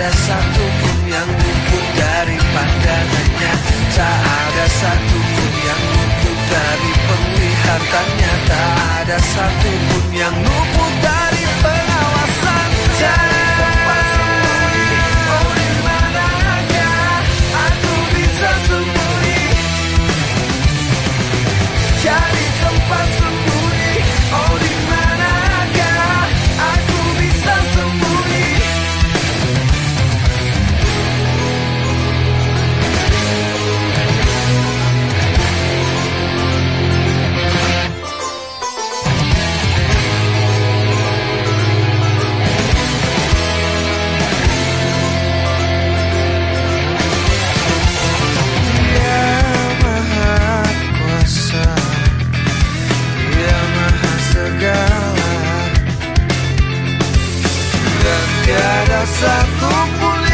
ada satupun yang luput dari pandangannya, tak ada satupun yang luput dari penglihatannya, tak ada satupun yang luput dari pengawasan. Cari tempat sembunyi, oh di manakah aku bisa sembunyi? Cari tempat sembunyi, oh di manakah aku bisa sembunyi? Tiada satu pun